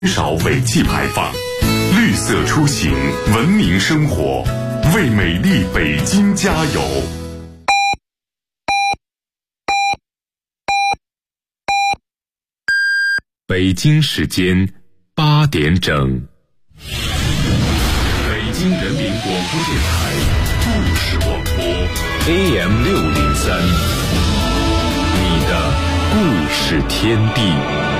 少尾气排放，绿色出行，文明生活，为美丽北京加油！北京时间8点整，北京人民广播电台故事广播 AM603，你的故事天地。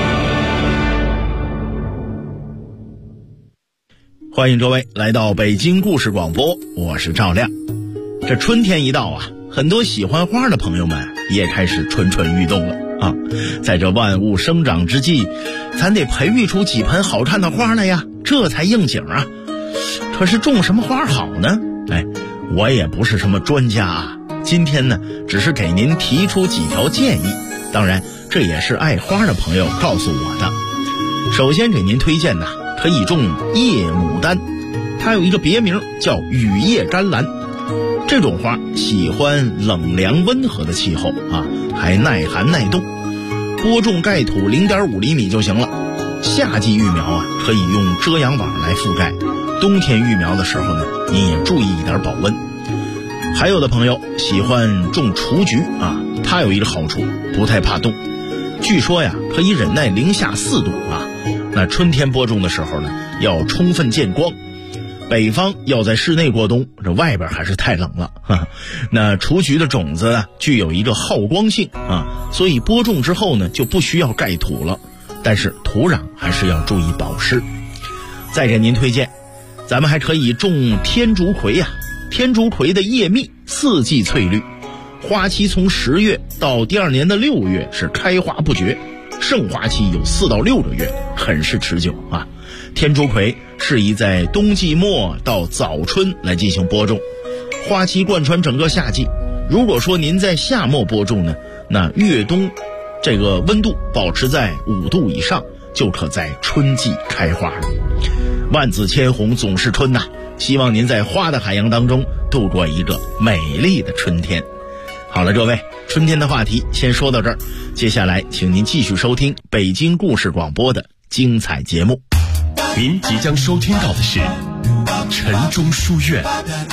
欢迎各位来到北京故事广播，我是赵亮。这春天一到啊，很多喜欢花的朋友们也开始蠢蠢欲动了啊！在这万物生长之际，咱得培育出几盆好看的花来呀，这才应景啊。可是种什么花好呢？我也不是什么专家啊，今天呢，只是给您提出几条建议。当然，这也是爱花的朋友告诉我的。首先给您推荐呢，可以种夜牡丹，它有一个别名叫雨夜甘蓝。这种花喜欢冷凉温和的气候啊，还耐寒耐冻。播种盖土0.5厘米就行了。夏季育苗啊，可以用遮阳网来覆盖。冬天育苗的时候呢，你也注意一点保温。还有的朋友喜欢种雏菊啊，它有一个好处，不太怕冻。据说呀，可以忍耐零下4度啊。那春天播种的时候呢，要充分见光。北方要在室内过冬，这外边还是太冷了哈。那雏菊的种子呢，具有一个好光性啊，所以播种之后呢，就不需要盖土了。但是土壤还是要注意保湿。再给您推荐，咱们还可以种天竺葵呀。天竺葵的叶密4季翠绿，花期从10月到第2年的6月是开花不绝，盛花期有4到6个月，很是持久啊。天竺葵适宜在冬季末到早春来进行播种，花期贯穿整个夏季。如果说您在夏末播种呢，那越冬这个温度保持在5度以上，就可在春季开花了。万紫千红总是春呐，希望您在花的海洋当中度过一个美丽的春天。好了，各位，春天的话题先说到这儿，接下来请您继续收听北京故事广播的精彩节目。 您即将收听到的是晨钟书院。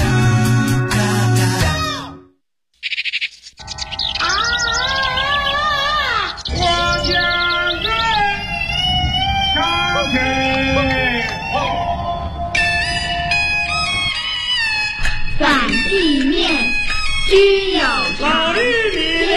反地面均有老玉米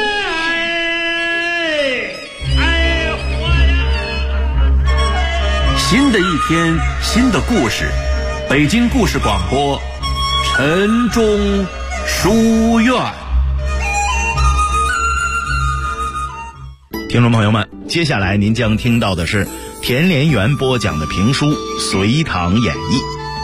新的一天，新的故事，北京故事广播晨钟书院。 听众朋友们，接下来您将听到的是田连元播讲的评书《隋唐演义》。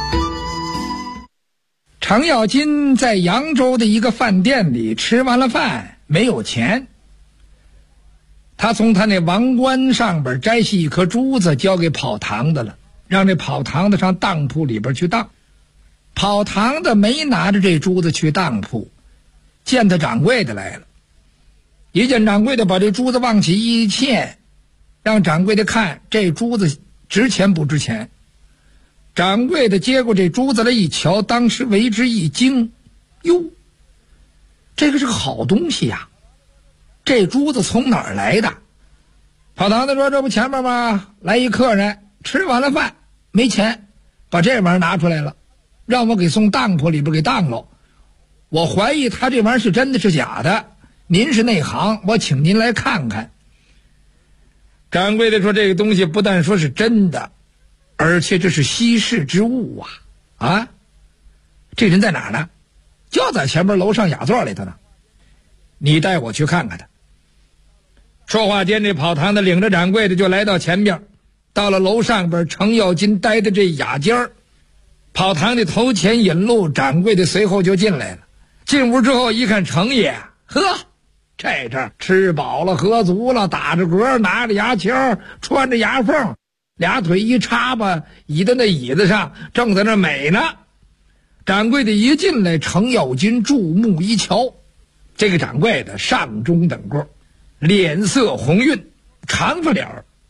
程咬金在扬州的一个饭店里吃完了饭，没有钱。他从他那王冠上边摘下一颗珠子，交给跑堂的了，让这跑堂的上当铺里边去当。跑堂的没拿着这珠子去当铺，见他掌柜的来了。一见掌柜的，把这珠子往起一欠，让掌柜的看这珠子值钱不值钱。掌柜的接过这珠子来一瞧，当时为之一惊，哟，这个是个好东西呀，这珠子从哪儿来的？跑堂的说，这不前面吗？来一客人吃完了饭没钱，把这玩意儿拿出来了，让我给送当铺里边给当了。我怀疑他这玩意儿是真的是假的，您是内行，我请您来看看。掌柜的说，这个东西不但说是真的，而且这是稀世之物啊！这人在哪儿呢？就在前面楼上雅座里头呢。你带我去看看他。说话间，这跑堂的领着掌柜的就来到前面，到了楼上边程咬金待的这雅间儿。跑堂的头前引路，掌柜的随后就进来了。进屋之后一看程爷，呵，这阵吃饱了喝足了，打着嗝，拿着牙签，穿着牙缝，俩腿一插吧，倚在那椅子上，正在那美呢。掌柜的一进来，程咬金注目一瞧，这个掌柜的上中等个，脸色红晕，长发脸儿，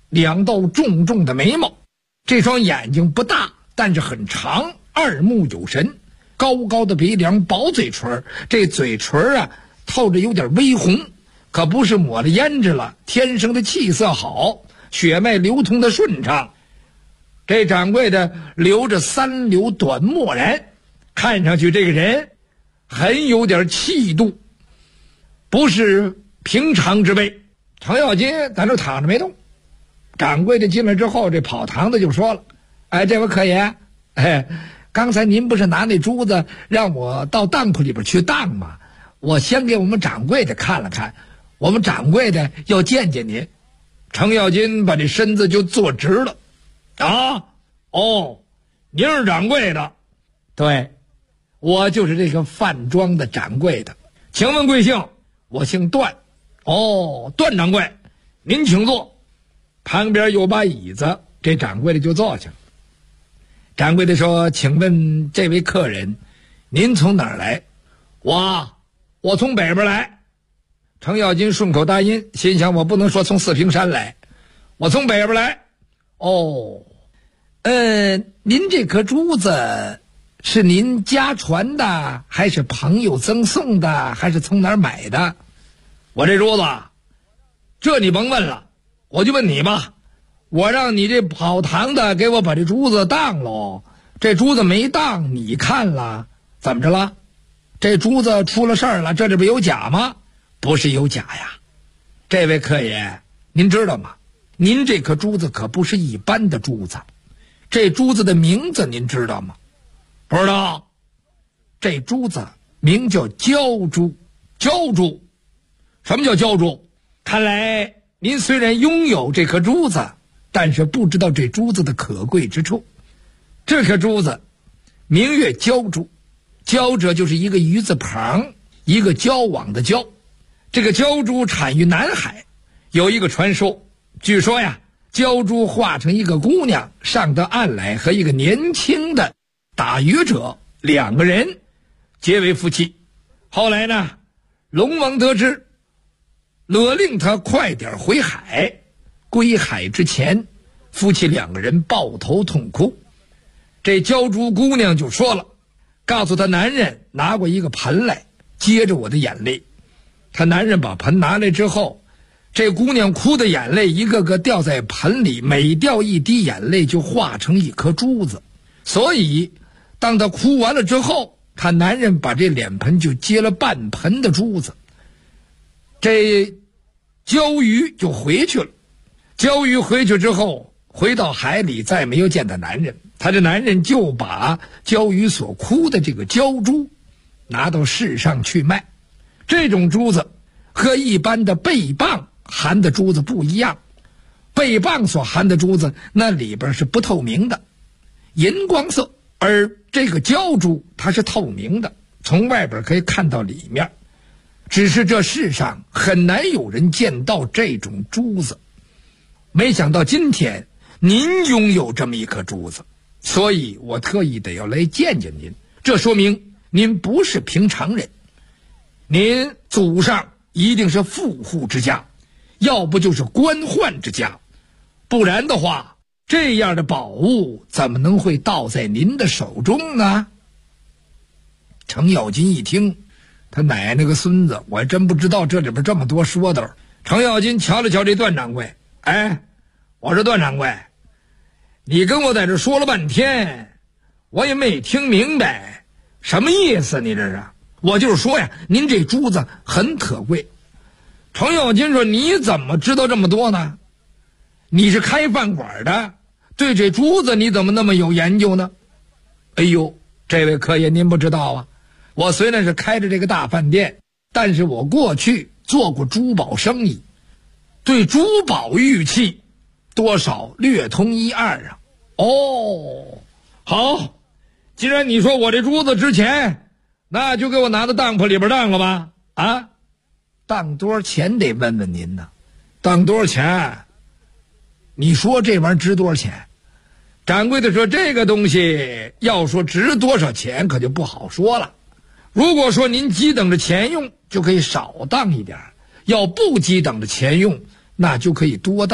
两道重重的眉毛，这双眼睛不大，但是很长，二目有神，高高的鼻梁，薄嘴唇，这嘴唇啊透着有点微红，可不是抹了胭脂了，天生的气色好，血脉流通的顺畅。这掌柜的留着三绺短墨髯，看上去这个人很有点气度，不是平常之辈。程咬金在那躺着没动，掌柜的进来之后，这跑堂的就说了：“哎，这位客爷，刚才您不是拿那珠子让我到当铺里边去当吗？我先给我们掌柜的看了看，我们掌柜的要见见您。”程咬金把这身子就坐直了。啊，哦，您是掌柜的？对，我就是这个饭庄的掌柜的。请问贵姓？我姓段。哦，段掌柜，您请坐。旁边有把椅子，这掌柜的就坐下了。掌柜的说：“请问这位客人，您从哪儿来？”我从北边来。程咬金顺口答应，心想我不能说从四平山来，我从北边来。哦，您这颗珠子是您家传的，还是朋友赠送的，还是从哪儿买的？我这珠子，这你甭问了，我就问你吧。我让你这跑堂的给我把这珠子当喽，这珠子没当，你看了，怎么着了？这珠子出了事儿了，这里边有假吗？不是有假呀。这位客爷，您知道吗？您这颗珠子可不是一般的珠子，这珠子的名字您知道吗？不知道。这珠子名叫鲛珠。鲛珠？什么叫鲛珠？看来您虽然拥有这颗珠子，但是不知道这珠子的可贵之处。这颗珠子名曰鲛珠，鲛者就是一个鱼字旁，一个交往的交。这个鲛珠产于南海，有一个传说，据说呀，鲛珠化成一个姑娘上到岸来，和一个年轻的打渔者两个人结为夫妻。后来呢，龙王得知，勒令他快点回海。归海之前，夫妻两个人抱头痛哭。这鲛珠姑娘就说了，告诉她男人拿过一个盆来，接着我的眼泪。她男人把盆拿来之后，这姑娘哭的眼泪一个个掉在盆里，每掉一滴眼泪就化成一颗珠子。所以当她哭完了之后，她男人把这脸盆就接了半盆的珠子。这鲛鱼就回去了。鲛鱼回去之后，回到海里，再没有见到男人。他这男人就把鲛鱼所哭的这个鲛珠拿到市上去卖。这种珠子和一般的贝蚌含的珠子不一样，贝蚌所含的珠子那里边是不透明的，银光色，而这个鲛珠它是透明的，从外边可以看到里面。只是这世上很难有人见到这种珠子。没想到今天您拥有这么一颗珠子，所以我特意得要来见见您。这说明您不是平常人，您祖上一定是富户之家，要不就是官宦之家，不然的话，这样的宝物怎么能会到在您的手中呢？程咬金一听，他奶奶个孙子，我还真不知道这里边这么多说道。程咬金瞧了瞧这段掌柜，我说段掌柜，你跟我在这说了半天，我也没听明白什么意思，你这是？我就是说呀，您这珠子很可贵。程咬金说，你怎么知道这么多呢？你是开饭馆的，对这珠子你怎么那么有研究呢？哎呦，这位客爷您不知道啊，我虽然是开着这个大饭店，但是我过去做过珠宝生意，对珠宝玉器多少略通一二啊。哦，好，既然你说我这珠子值钱，那就给我拿到当铺里边当了吧。啊，当多少钱得问问您呢？当多少钱？你说这玩意儿值多少钱？掌柜的说，这个东西要说值多少钱可就不好说了。如果说您急等着钱用，就可以少当一点，要不急等着钱用，那就可以多当。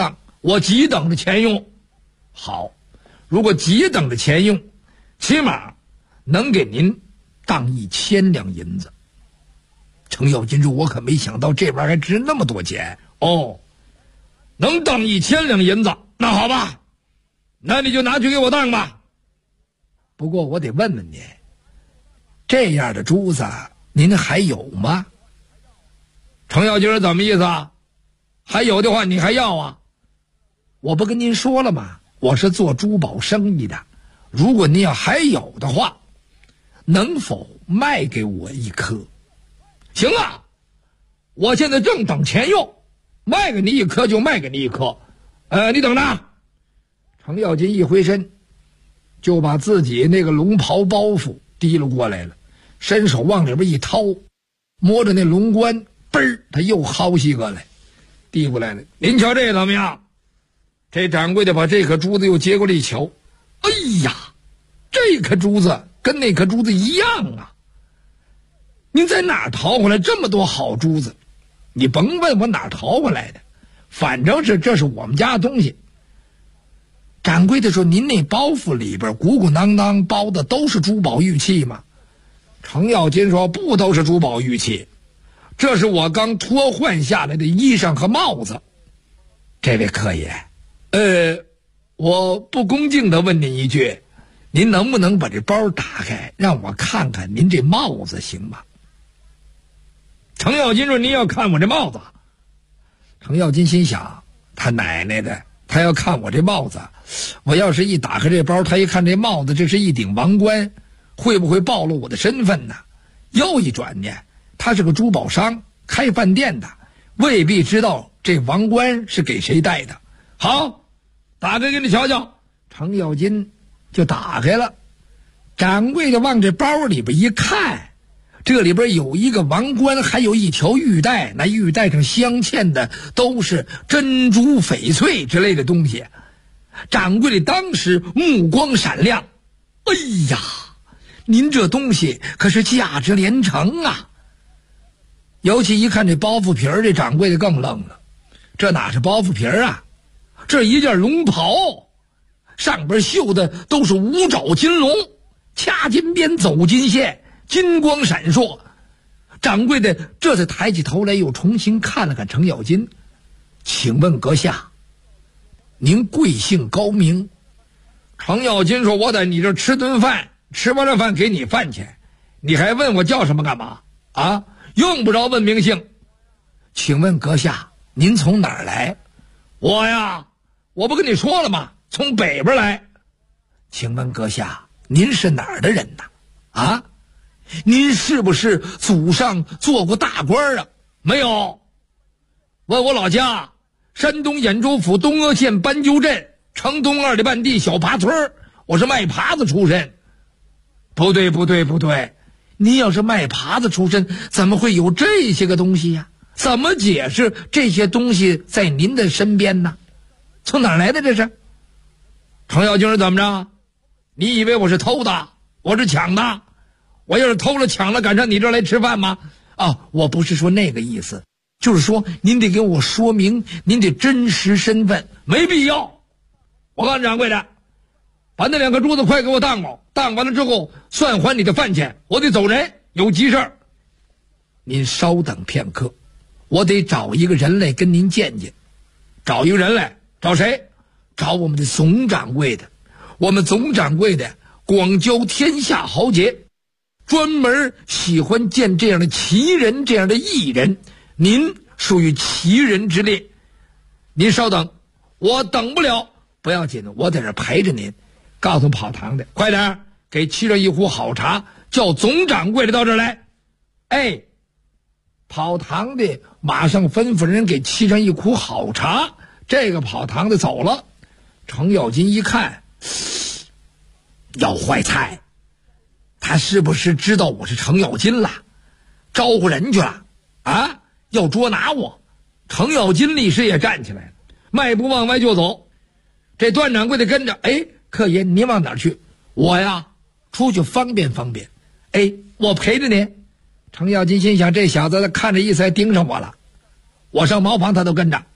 我急等着钱用。好，如果急等着钱用，起码能给您当1000两银子。程咬金说，我可没想到这玩意儿还值那么多钱。哦，能当1000两银子，那好吧，那你就拿去给我当吧。不过我得问问您，这样的珠子您还有吗？程咬金说，怎么意思啊？还有的话你还要啊？我不跟您说了吗？我是做珠宝生意的，如果您要还有的话，能否卖给我1颗？行啊，我现在正等钱用，卖给你1颗就卖给你1颗。你等着。程咬金一回身，就把自己那个龙袍包袱提了过来了，伸手往里边一掏，摸着那龙冠，嘣儿，他又薅起个来，递过来了。您瞧这怎么样？这掌柜的把这颗珠子又接过来一瞧，哎呀，这颗珠子跟那颗珠子一样啊！您在哪儿淘回来这么多好珠子？你甭问我哪儿淘回来的，反正这是我们家的东西。掌柜的说，您那包袱里边鼓鼓囊囊包的都是珠宝玉器吗？程咬金说，不都是珠宝玉器，这是我刚脱换下来的衣裳和帽子。这位客爷，我不恭敬地问您一句，您能不能把这包打开，让我看看您这帽子行吗？程咬金说，您要看我这帽子？程咬金心想，他奶奶的，他要看我这帽子，我要是一打开这包，他一看这帽子，这是一顶王冠，会不会暴露我的身份呢？又一转念，他是个珠宝商，开饭店的，未必知道这王冠是给谁戴的。好，打开给你瞧瞧。程咬金就打开了，掌柜的往这包里边一看，这里边有一个王冠，还有一条玉带，那玉带上镶嵌的都是珍珠翡翠之类的东西。掌柜的当时目光闪亮，哎呀，您这东西可是价值连城啊！尤其一看这包袱皮儿，这掌柜的更愣了，这哪是包袱皮儿啊，这一件龙袍，上边绣的都是五爪金龙，掐金边走金线，金光闪烁。掌柜的这才抬起头来，又重新看了看程咬金，请问阁下，您贵姓高明？程咬金说，我在你这吃顿饭，吃完了饭给你饭钱，你还问我叫什么干嘛啊？用不着问名姓。请问阁下，您从哪儿来？我呀，我不跟你说了吗？从北边来。请问阁下，您是哪儿的人呢？啊？您是不是祖上做过大官啊？没有。问我老家，山东兖州府东阿县斑鸠镇城东2里半地小爬村，我是卖耙子出身。不对，您要是卖耙子出身，怎么会有这些个东西呀？怎么解释这些东西在您的身边呢？从哪儿来的这是？程咬金是怎么着？你以为我是偷的？我是抢的？我要是偷了抢了，赶上你这儿来吃饭吗？啊，我不是说那个意思，就是说您得给我说明您的真实身份。没必要。我告诉掌柜的，把那2颗珠子快给我当了，当完了之后算还你的饭钱，我得走人，有急事儿。您稍等片刻，我得找一个人来跟您见见。找一个人来？找谁？找我们的总掌柜的。我们总掌柜的广交天下豪杰，专门喜欢见这样的奇人，这样的异人。您属于奇人之列。您稍等，我等不了。不要紧的，我在这陪着您。告诉跑堂的，快点给沏上一壶好茶，叫总掌柜的到这儿来。哎，跑堂的马上吩咐人给沏上一壶好茶。这个跑堂的走了。程咬金一看，要坏菜，他是不是知道我是程咬金了？招呼人去了啊？要捉拿我。程咬金立时也站起来了，迈步往外就走。这段掌柜的跟着，哎，客爷您往哪儿去？我呀，出去方便方便。哎，我陪着您。程咬金心想，这小子看着意思还盯上我了。我上茅房他都跟着。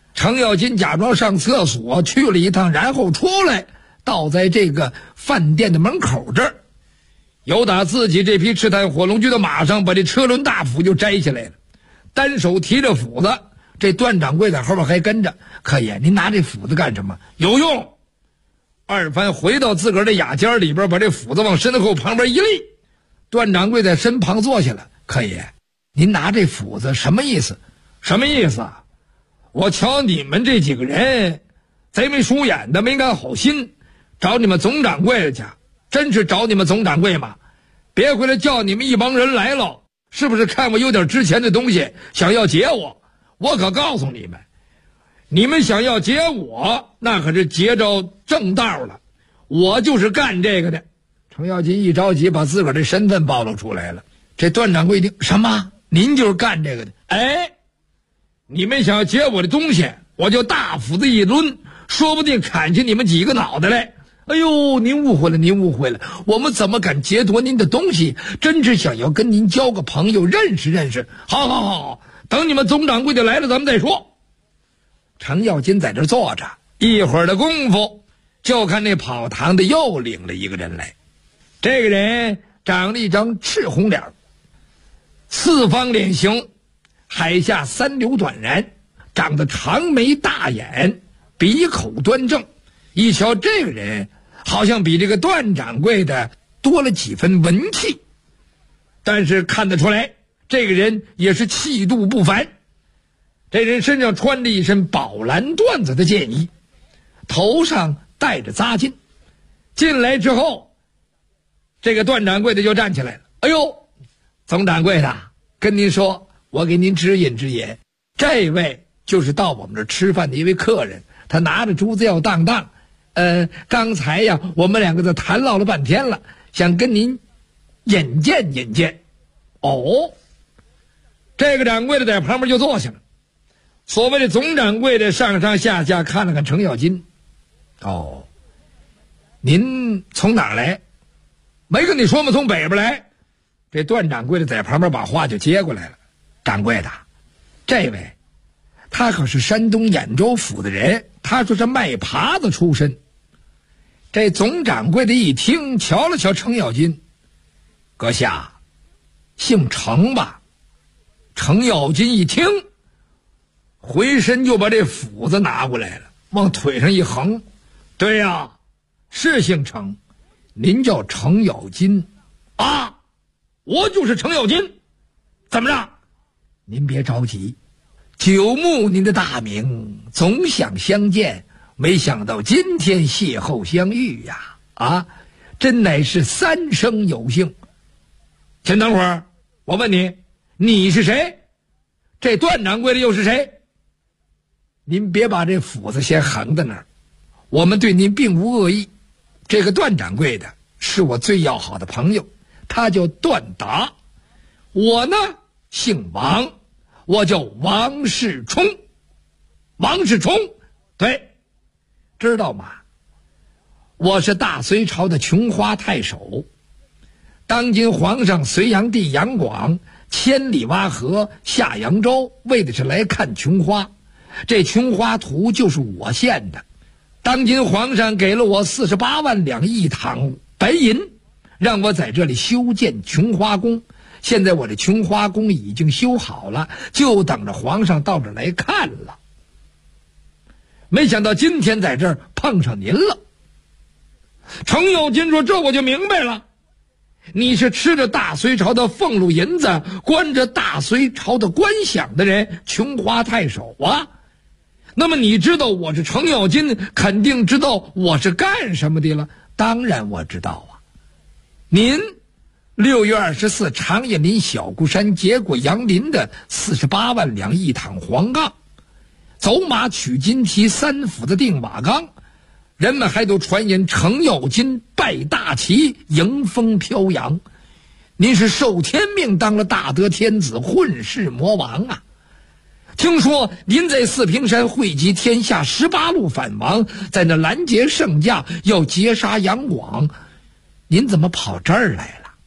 程咬金假装上厕所去了一趟，然后出来，倒在这个饭店的门口这儿，由打自己这匹赤炭火龙驹的马上把这车轮大斧就摘下来了，单手提着斧子，这段掌柜在后边还跟着。可爷，您拿这斧子干什么？有用。二番回到自个儿的雅间里边，把这斧子往身后旁边一立。段掌柜在身旁坐下了。可爷，您拿这斧子什么意思？什么意思啊？我瞧你们这几个人贼眉鼠眼的，没安好心，找你们总掌柜去。真是找你们总掌柜吗？别回来叫你们一帮人来了，是不是看我有点值钱的东西想要劫我？我可告诉你们，你们想要劫我，那可是劫着正道了。我就是干这个的。程咬金一着急把自个儿的身份暴露出来了。这段掌柜一听，什么？您就是干这个的？哎，你们想要劫我的东西，我就大斧子一抡，说不定砍下你们几个脑袋来。哎呦，您误会了，您误会了，我们怎么敢劫夺您的东西？真是想要跟您交个朋友，认识认识。好好好，等你们总掌柜的来了咱们再说。程咬金在这坐着，一会儿的功夫，就看那跑堂的又领了一个人来。这个人长了一张赤红脸，四方脸型，海下三绺短髯，长得长眉大眼，鼻口端正。一瞧这个人好像比这个段掌柜的多了几分文气，但是看得出来这个人也是气度不凡。这人身上穿着一身宝蓝缎子的箭衣，头上戴着扎巾。进来之后，这个段掌柜的就站起来了。哎呦，总掌柜的，跟您说，我给您指引指引，这位就是到我们这吃饭的一位客人，他拿着珠子要当当。刚才呀，我们两个在谈唠了半天了，想跟您引荐引荐。哦，这个掌柜的在旁边就坐下了。所谓的总掌柜的上上下下看了看程咬金。哦，您从哪儿来？没跟你说吗？从北边来。这段掌柜的在旁边把话就接过来了。掌柜的，这位他可是山东兖州府的人，他说是卖耙子出身。这总掌柜的一听，瞧了瞧程咬金，阁下姓程吧？程咬金一听，回身就把这斧子拿过来了，往腿上一横。对呀，是姓程，您叫程咬金啊？我就是程咬金。怎么着？您别着急，久慕您的大名，总想相见，没想到今天邂逅相遇呀！啊，真乃是三生有幸。先等会儿，我问你，你是谁？这段掌柜的又是谁？您别把这斧子先横在那儿，我们对您并无恶意。这个段掌柜的是我最要好的朋友，他叫段达。我呢姓王，我叫王世充。王世充，对，知道吗？我是大隋朝的琼花太守。当今皇上隋炀帝杨广千里挖河下扬州，为的是来看琼花。这琼花图就是我献的。当今皇上给了我48万两1躺白银，让我在这里修建琼花宫。现在我这琼花宫已经修好了，就等着皇上到这儿来看了。没想到今天在这儿碰上您了。程咬金说：“这我就明白了，你是吃着大隋朝的俸禄银子，关着大隋朝的官饷的人，琼花太守啊。那么你知道我是程咬金，肯定知道我是干什么的了。当然我知道啊，您6月24长叶林小孤山结果杨林的48万两1躺黄杠，走马取金蹄3府的定马岗，人们还都传言程咬金拜大旗，迎风飘扬。您是受天命当了大德天子，混世魔王啊！听说您在四平山汇集天下18路反王，在那拦截圣驾，要截杀杨广，您怎么跑这儿来了？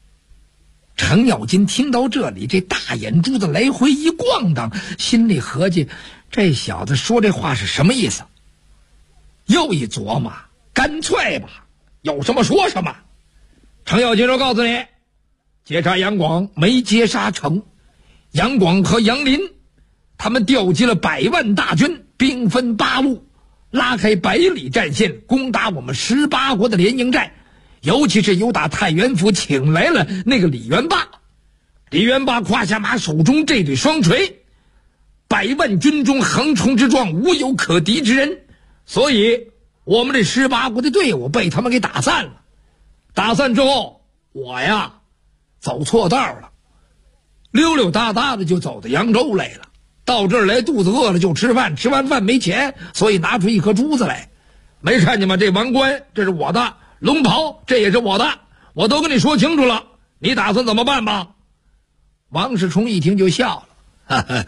程咬金听到这里，这大眼珠子来回一逛荡，心里合计， 这小子说这话是什么意思？又一琢磨，干脆吧，有什么说什么。程咬金说：“告诉你，截杀杨广没截杀成，杨广和杨林他们调集了100万大军，兵分8路，拉开100里战线，攻打我们18国的联营寨。尤其是由打太原府请来了那个李元霸。李元霸胯下马，手中这对双锤，100万军中横冲直撞，无有可敌之人。所以我们这18国的队伍被他们给打散了。打散之后，我呀走错道了，溜溜达达的就走到扬州来了。到这儿来肚子饿了就吃饭，吃完饭没钱，所以拿出一颗珠子来。没看见吗？这王冠这是我的，龙袍这也是我的，我都跟你说清楚了，你打算怎么办吧？”王世充一听就笑了，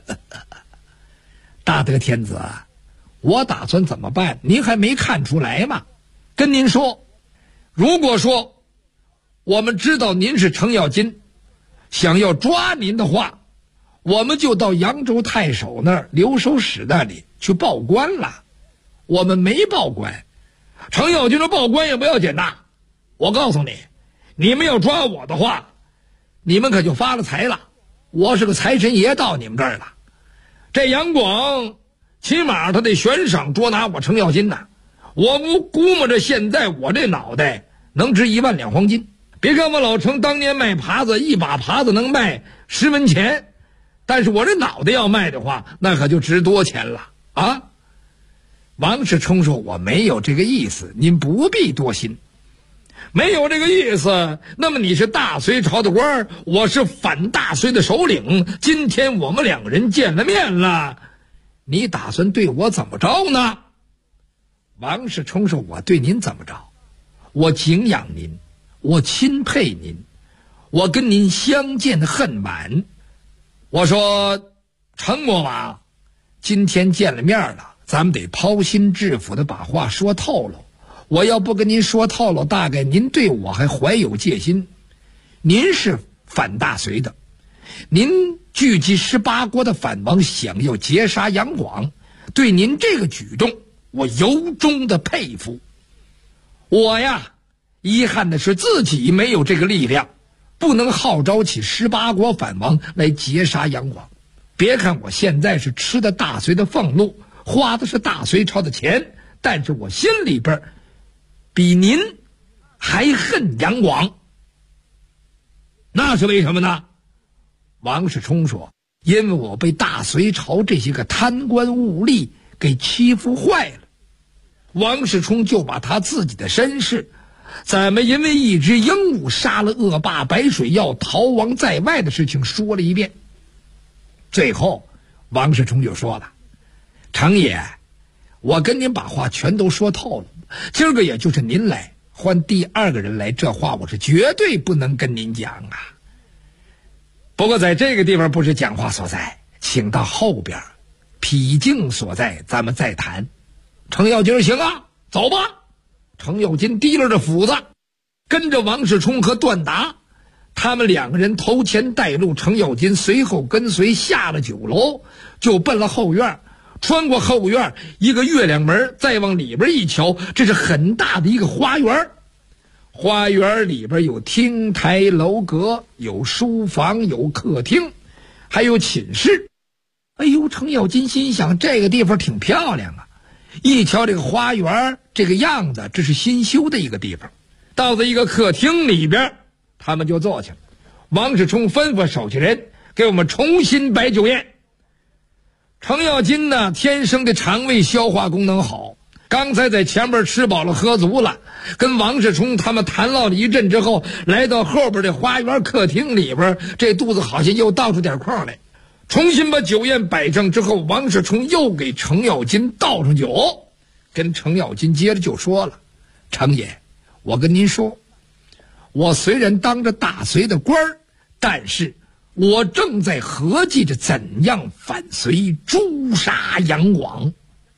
大德天子，我打算怎么办？您还没看出来吗？跟您说，如果说我们知道您是程咬金，想要抓您的话，我们就到扬州太守那儿留守使那里去报官了。我们没报官，程咬金说报官也不要紧呐。我告诉你，你们要抓我的话，你们可就发了财了。我是个财神爷到你们这儿了。这杨广起码他得悬赏捉拿我程咬金呐。我估摸着现在我这脑袋能值1万两黄金。别看我老程当年卖耙子，一把耙子能卖10文钱，但是我这脑袋要卖的话，那可就值多钱了啊！王世充说：“我没有这个意思，您不必多心。没有这个意思，那么你是大隋朝的官，我是反大隋的首领，今天我们2个人见了面了，你打算对我怎么着呢？”王世充说：“我对您怎么着？我敬仰您，我钦佩您，我跟您相见恨晚。我说，程国王，今天见了面了，咱们得抛心置腹的把话说透了。我要不跟您说透了，大概您对我还怀有戒心。您是反大隋的，您聚集18国的反王，想要截杀杨广，对您这个举动，我由衷的佩服。我呀，遗憾的是自己没有这个力量，不能号召起18国反王来截杀杨广。别看我现在是吃的大隋的俸禄，花的是大隋朝的钱，但是我心里边比您还恨杨广。那是为什么呢？王世充说：“因为我被大隋朝这些个贪官污吏给欺负坏了。”王世充就把他自己的身世，怎么因为一只鹦鹉杀了恶霸白水耀，逃亡在外的事情说了一遍。最后王世充就说了：“程爷，我跟您把话全都说透了，今儿个也就是您来，换第2个人来，这话我是绝对不能跟您讲啊。不过在这个地方不是讲话所在，请到后边僻静所在咱们再谈。”程咬金行啊，走吧。程咬金提溜着斧子，跟着王世充和段达，他们2个人头前带路，程咬金随后跟随，下了酒楼，就奔了后院。穿过后院一个月亮门，再往里边一瞧，这是很大的一个花园。花园里边有亭台楼阁，有书房，有客厅，还有寝室。哎呦，程咬金心想，这个地方挺漂亮啊。一瞧这个花园这个样子，这是新修的一个地方。到了一个客厅里边，他们就坐下了。王世充吩咐手下人给我们重新摆酒宴。程咬金呢，天生的肠胃消化功能好，刚才在前边吃饱了喝足了，跟王世充他们谈唠了一阵之后，来到后边的花园客厅里边，这肚子好像又倒出点空来。重新把酒宴摆正之后，王世充又给程咬金倒上酒，跟程咬金接着就说了：“程爷，我跟您说，我虽然当着大隋的官儿，但是我正在合计着怎样反隋诛杀杨广。”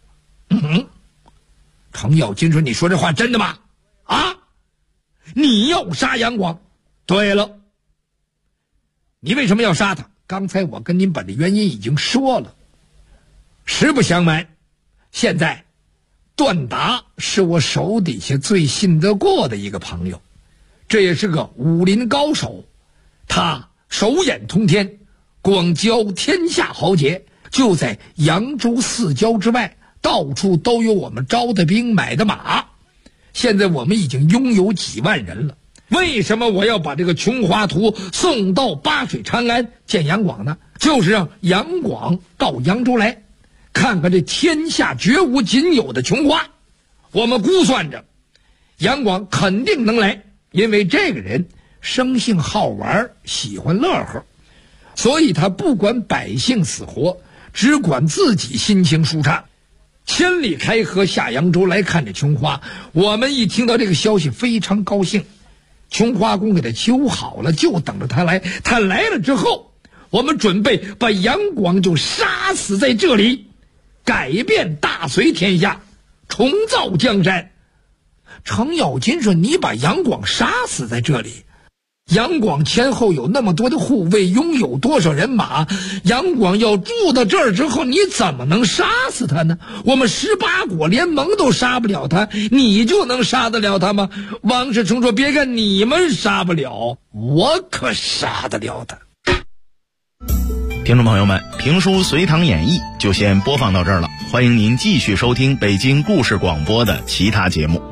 程咬金说：“你说这话真的吗？啊，你要杀杨广？对了，你为什么要杀他？刚才我跟您把这原因已经说了。 实不相瞒，现在段达是我手底下最信得过的一个朋友，这也是个武林高手，他手眼通天，广交天下豪杰，就在扬州四郊之外，到处都有我们招的兵买的马。现在我们已经拥有几万人了。为什么我要把这个琼华图送到八水长安见杨广呢？就是让杨广到扬州来，看看这天下绝无仅有的琼花。我们估算着杨广肯定能来，因为这个人生性好玩，喜欢乐呵，所以他不管百姓死活，只管自己心情舒畅，千里开河下扬州来看这琼花。我们一听到这个消息非常高兴，琼花宫给他修好了，就等着他来。他来了之后，我们准备把杨广就杀死在这里，改变大隋天下，重造江山。程咬金说，你把杨广杀死在这里？杨广前后有那么多的护卫，拥有多少人马？杨广要住到这儿之后，你怎么能杀死他呢？我们18国联盟都杀不了他，你就能杀得了他吗？王世充说，别看你们杀不了，我可杀得了他。 听众朋友们，评书《隋唐演义》就先播放到这儿了，欢迎您继续收听北京故事广播的其他节目。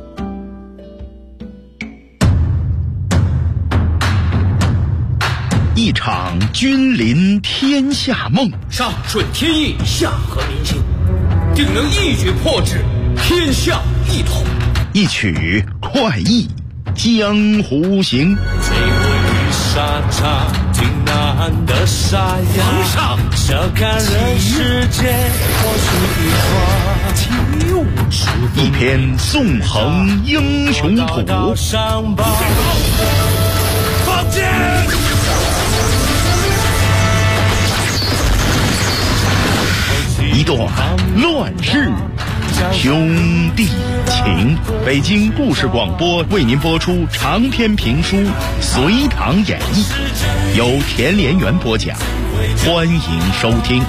一场君临天下梦， 上顺天意，下合民心，定能一举破之，天下一统。 一曲快意江湖行。 这位沙场挺难的沙哑， 皇上笑看人世间或许一花， 一篇纵横英雄谱。 上报放箭！ 一段乱世兄弟情。北京故事广播为您播出长篇评书《隋唐演义》，由田连元播讲，欢迎收听。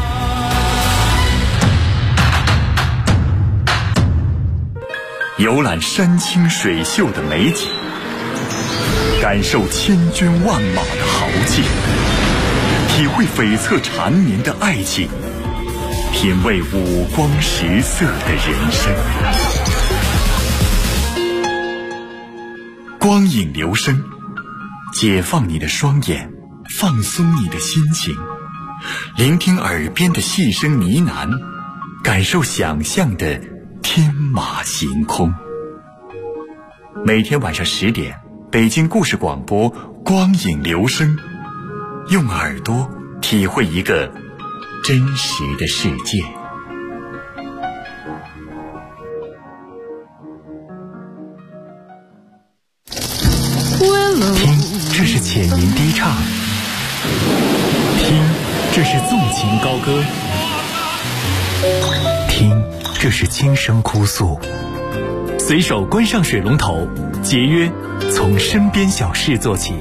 游览山清水秀的美景，感受千军万马的豪气，体会悱恻缠绵的爱情，品味五光十色的人生。光影流声，解放你的双眼，放松你的心情，聆听耳边的细声呢喃，感受想象的天马行空。每天晚上10点，北京故事广播光影流声，用耳朵体会一个真实的世界。听，这是浅吟低唱；听，这是纵情高歌；听，这是轻声哭诉。随手关上水龙头，节约从身边小事做起。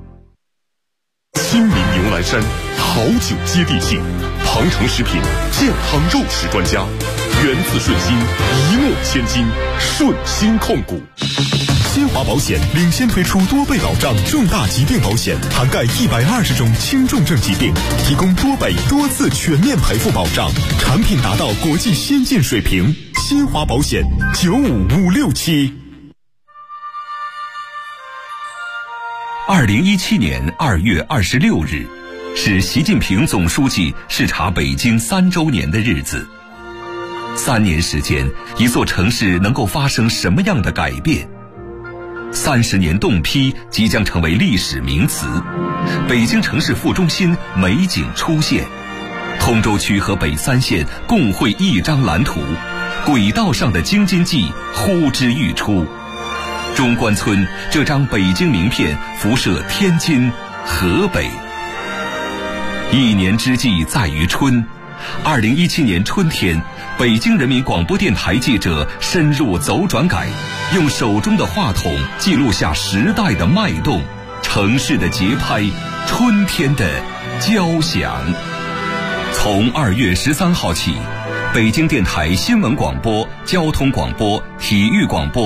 亲民牛栏山，好酒接地气，庞城食品健康肉食专家，源自顺心，一诺千金，顺心控股。新华保险领先推出多倍保障重大疾病保险，涵盖120种轻重症疾病，提供多倍多次全面赔付保障，产品达到国际先进水平。新华保险95567。 2017年2月26日，是习近平总书记视察北京3周年的日子。3年时间，一座城市能够发生什么样的改变？30年冻批即将成为历史名词，北京城市副中心美景出现，通州区和北3县共绘一张蓝图，轨道上的京津冀呼之欲出。中关村这张北京名片辐射天津、河北。一年之计在于春，2017年春天，北京人民广播电台记者深入走转改，用手中的话筒记录下时代的脉动，城市的节拍，春天的交响。 从2月13号起，北京电台新闻广播、交通广播、体育广播